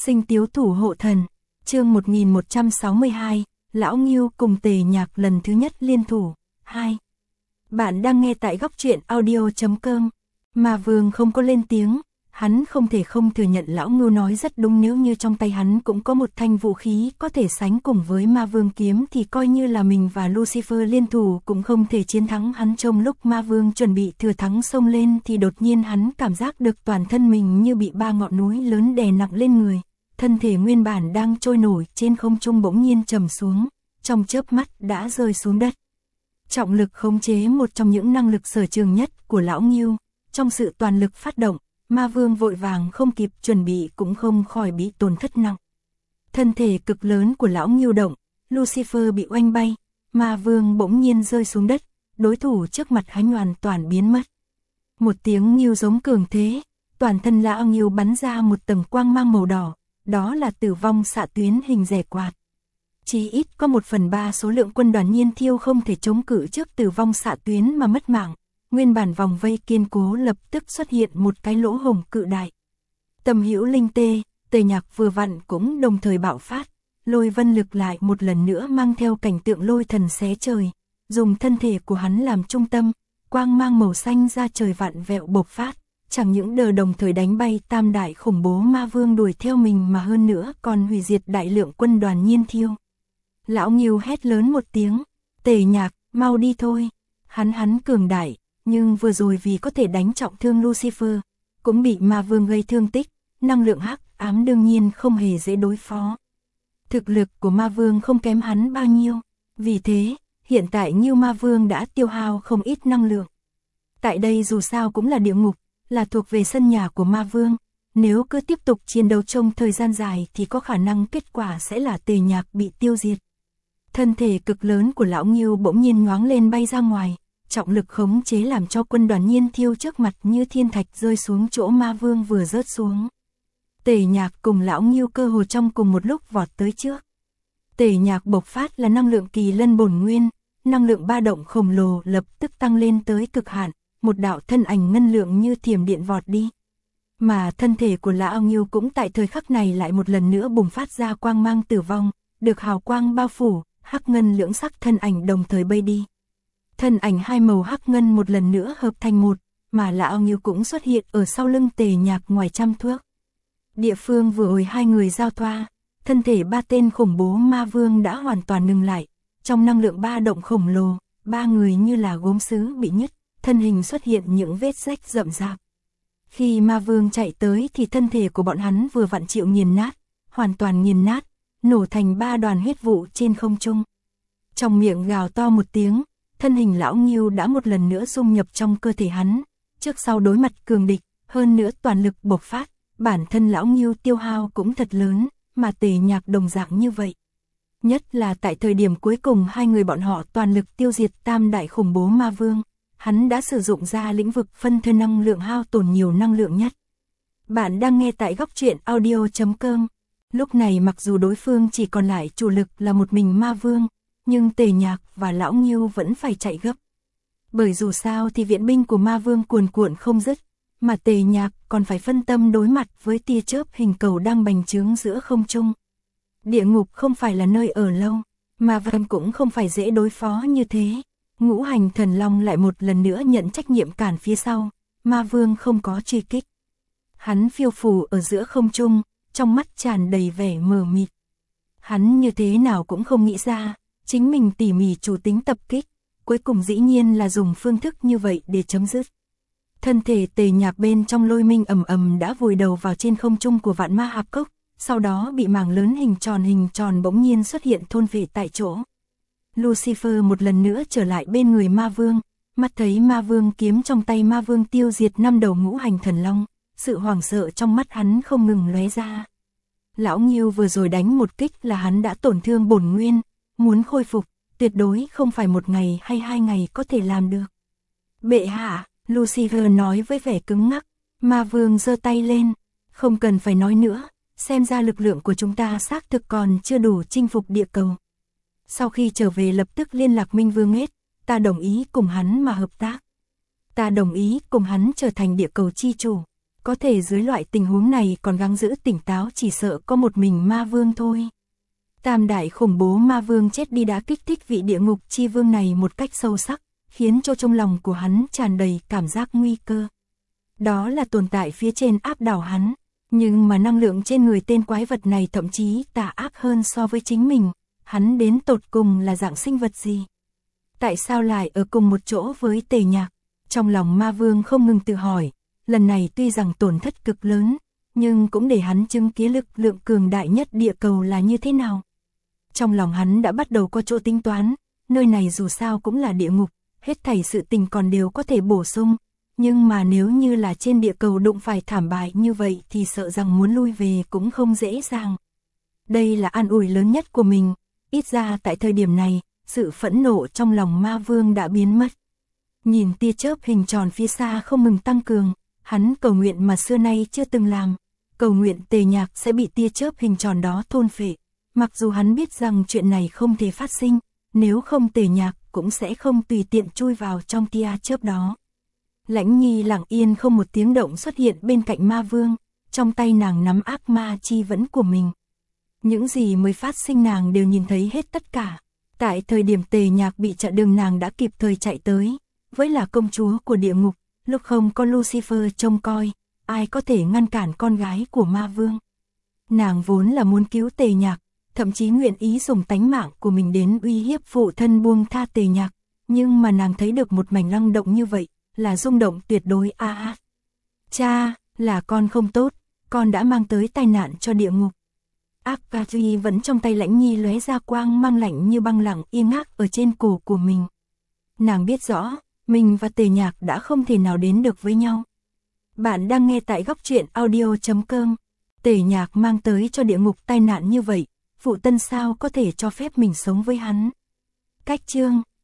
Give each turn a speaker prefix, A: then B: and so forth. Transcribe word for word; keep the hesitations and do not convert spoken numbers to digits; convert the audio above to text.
A: Sinh Tiếu Thủ Hộ Thần, chương một nghìn một trăm sáu mươi hai, Lão Ngưu cùng Tề Nhạc lần thứ nhất liên thủ, hai. Bạn đang nghe tại góc truyện audio chấm com. Ma Vương không có lên tiếng, hắn không thể không thừa nhận Lão Ngưu nói rất đúng, nếu như trong tay hắn cũng có một thanh vũ khí có thể sánh cùng với Ma Vương kiếm thì coi như là mình và Lucifer liên thủ cũng không thể chiến thắng hắn. Trong lúc Ma Vương chuẩn bị thừa thắng xông lên thì đột nhiên hắn cảm giác được toàn thân mình như bị ba ngọn núi lớn đè nặng lên người, thân thể nguyên bản đang trôi nổi trên không trung bỗng nhiên trầm xuống, trong chớp mắt đã rơi xuống đất. Trọng lực khống chế một trong những năng lực sở trường nhất của Lão Ngưu, trong sự toàn lực phát động, Ma Vương vội vàng không kịp chuẩn bị cũng không khỏi bị tổn thất nặng. Thân thể cực lớn của Lão Ngưu động, Lucifer bị oanh bay, Ma Vương bỗng nhiên rơi xuống đất, đối thủ trước mặt hắn hoàn toàn biến mất. Một tiếng ngưu giống cường thế, toàn thân Lão Ngưu bắn ra một tầng quang mang màu đỏ, đó là tử vong xạ tuyến hình rẻ quạt. Chỉ ít có một phần ba số lượng quân đoàn Nhiên Thiêu không thể chống cự trước tử vong xạ tuyến mà mất mạng. Nguyên bản vòng vây kiên cố lập tức xuất hiện một cái lỗ hổng cự đại. Tầm Hữu Linh Tê, Tề Nhạc vừa vặn cũng đồng thời bạo phát, Lôi Vân Lực lại một lần nữa mang theo cảnh tượng lôi thần xé trời, dùng thân thể của hắn làm trung tâm, quang mang màu xanh ra trời vạn vẹo bộc phát, chẳng những đờ đồng thời đánh bay tam đại khủng bố Ma Vương đuổi theo mình mà hơn nữa còn hủy diệt đại lượng quân đoàn Nhiên Thiêu. Lão Ngưu hét lớn một tiếng, Tề Nhạc, mau đi thôi. Hắn hắn cường đại, nhưng vừa rồi vì có thể đánh trọng thương Lucifer, cũng bị Ma Vương gây thương tích, năng lượng hắc ám đương nhiên không hề dễ đối phó. Thực lực của Ma Vương không kém hắn bao nhiêu, vì thế, hiện tại Ngưu Ma Vương đã tiêu hao không ít năng lượng. Tại đây dù sao cũng là địa ngục, là thuộc về sân nhà của Ma Vương, nếu cứ tiếp tục chiến đấu trong thời gian dài thì có khả năng kết quả sẽ là Tề Nhạc bị tiêu diệt. Thân thể cực lớn của Lão Ngưu bỗng nhiên nhoáng lên bay ra ngoài, trọng lực khống chế làm cho quân đoàn Nhiên Thiêu trước mặt như thiên thạch rơi xuống chỗ Ma Vương vừa rớt xuống. Tề Nhạc cùng Lão Ngưu cơ hồ trong cùng một lúc vọt tới trước. Tề Nhạc bộc phát là năng lượng kỳ lân bổn nguyên, năng lượng ba động khổng lồ lập tức tăng lên tới cực hạn, một đạo thân ảnh ngân lượng như thiểm điện vọt đi. Mà thân thể của Lão Ngưu cũng tại thời khắc này lại một lần nữa bùng phát ra quang mang tử vong, được hào quang bao phủ, hắc ngân lưỡng sắc thân ảnh đồng thời bay đi. Thân ảnh hai màu hắc ngân một lần nữa hợp thành một, mà Lão Ngưu cũng xuất hiện ở sau lưng Tề Nhạc ngoài trăm thước. Địa phương vừa rồi hai người giao thoa, thân thể ba tên khủng bố Ma Vương đã hoàn toàn ngừng lại, trong năng lượng ba động khổng lồ, ba người như là gốm sứ bị nhứt, thân hình xuất hiện những vết rách rậm rạp. Khi Ma Vương chạy tới thì thân thể của bọn hắn vừa vặn chịu nghiền nát, hoàn toàn nghiền nát, nổ thành ba đoàn huyết vụ trên không trung. Trong miệng gào to một tiếng, thân hình Lão Ngưu đã một lần nữa dung nhập trong cơ thể hắn, trước sau đối mặt cường địch, hơn nữa toàn lực bộc phát, bản thân Lão Ngưu tiêu hao cũng thật lớn, mà Tề Nhạc đồng dạng như vậy. Nhất là tại thời điểm cuối cùng hai người bọn họ toàn lực tiêu diệt tam đại khủng bố Ma Vương, hắn đã sử dụng ra lĩnh vực phân thân năng lượng hao tổn nhiều năng lượng nhất. Bạn đang nghe tại góc truyện audio chấm com. Lúc này mặc dù đối phương chỉ còn lại chủ lực là một mình Ma Vương, nhưng Tề Nhạc và Lão Ngưu vẫn phải chạy gấp. Bởi dù sao thì viện binh của Ma Vương cuồn cuộn không dứt, mà Tề Nhạc còn phải phân tâm đối mặt với tia chớp hình cầu đang bành trướng giữa không trung. Địa ngục không phải là nơi ở lâu, Ma Vương cũng không phải dễ đối phó như thế. Ngũ Hành Thần Long lại một lần nữa nhận trách nhiệm cản phía sau, Ma Vương không có truy kích. Hắn phiêu phù ở giữa không trung, trong mắt tràn đầy vẻ mờ mịt. Hắn như thế nào cũng không nghĩ ra, chính mình tỉ mỉ chủ tính tập kích, cuối cùng dĩ nhiên là dùng phương thức như vậy để chấm dứt. Thân thể Tề Nhạc bên trong lôi minh ầm ầm đã vùi đầu vào trên không trung của vạn ma hạp cốc, sau đó bị mảng lớn hình tròn hình tròn bỗng nhiên xuất hiện thôn phệ tại chỗ. Lucifer một lần nữa trở lại bên người Ma Vương, mắt thấy Ma Vương kiếm trong tay Ma Vương tiêu diệt năm đầu ngũ hành thần long, sự hoảng sợ trong mắt hắn không ngừng lóe ra. Lão Ngưu vừa rồi đánh một kích là hắn đã tổn thương bổn nguyên, muốn khôi phục, tuyệt đối không phải một ngày hay hai ngày có thể làm được. Bệ hạ, Lucifer nói với vẻ cứng ngắc. Ma Vương giơ tay lên, không cần phải nói nữa, xem ra lực lượng của chúng ta xác thực còn chưa đủ chinh phục địa cầu. Sau khi trở về lập tức liên lạc Minh Vương hết, ta đồng ý cùng hắn mà hợp tác. Ta đồng ý cùng hắn trở thành địa cầu chi chủ. Có thể dưới loại tình huống này còn gắng giữ tỉnh táo chỉ sợ có một mình ma vương thôi. Tam đại khủng bố ma vương chết đi đã kích thích vị địa ngục chi vương này một cách sâu sắc, khiến cho trong lòng của hắn tràn đầy cảm giác nguy cơ. Đó là tồn tại phía trên áp đảo hắn, nhưng mà năng lượng trên người tên quái vật này thậm chí tà ác hơn so với chính mình, hắn đến tột cùng là dạng sinh vật gì? Tại sao lại ở cùng một chỗ với Tề Nhạc? Trong lòng ma vương không ngừng tự hỏi, lần này tuy rằng tổn thất cực lớn, nhưng cũng để hắn chứng kiến lực lượng cường đại nhất địa cầu là như thế nào. Trong lòng hắn đã bắt đầu có chỗ tính toán, nơi này dù sao cũng là địa ngục, hết thảy sự tình còn đều có thể bổ sung, nhưng mà nếu như là trên địa cầu đụng phải thảm bại như vậy thì sợ rằng muốn lui về cũng không dễ dàng. Đây là an ủi lớn nhất của mình, ít ra tại thời điểm này, sự phẫn nộ trong lòng ma vương đã biến mất. Nhìn tia chớp hình tròn phía xa không ngừng tăng cường, hắn cầu nguyện mà xưa nay chưa từng làm, cầu nguyện Tề Nhạc sẽ bị tia chớp hình tròn đó thôn phệ, mặc dù hắn biết rằng chuyện này không thể phát sinh, nếu không Tề Nhạc cũng sẽ không tùy tiện chui vào trong tia chớp đó. Lãnh Nhi lặng yên không một tiếng động xuất hiện bên cạnh ma vương, trong tay nàng nắm ác ma chi vẫn của mình. Những gì mới phát sinh nàng đều nhìn thấy hết tất cả. Tại thời điểm Tề Nhạc bị chặn đường nàng đã kịp thời chạy tới, với là công chúa của địa ngục, lúc không có Lucifer trông coi, ai có thể ngăn cản con gái của ma vương. Nàng vốn là muốn cứu Tề Nhạc, thậm chí nguyện ý dùng tánh mạng của mình đến uy hiếp phụ thân buông tha Tề Nhạc, nhưng mà nàng thấy được một mảnh lăng động như vậy, là rung động tuyệt đối a à, à. Cha, là con không tốt, con đã mang tới tai nạn cho địa ngục. Akatsuki vẫn trong tay Lãnh Nhi lóe ra quang mang lạnh như băng lặng im ngác ở trên cổ của mình. Nàng biết rõ, mình và Tề Nhạc đã không thể nào đến được với nhau. Bạn đang nghe tại góc truyện audio chấm com. Tề Nhạc mang tới cho địa ngục tai nạn như vậy, phụ thân sao có thể cho phép mình sống với hắn. Cách chương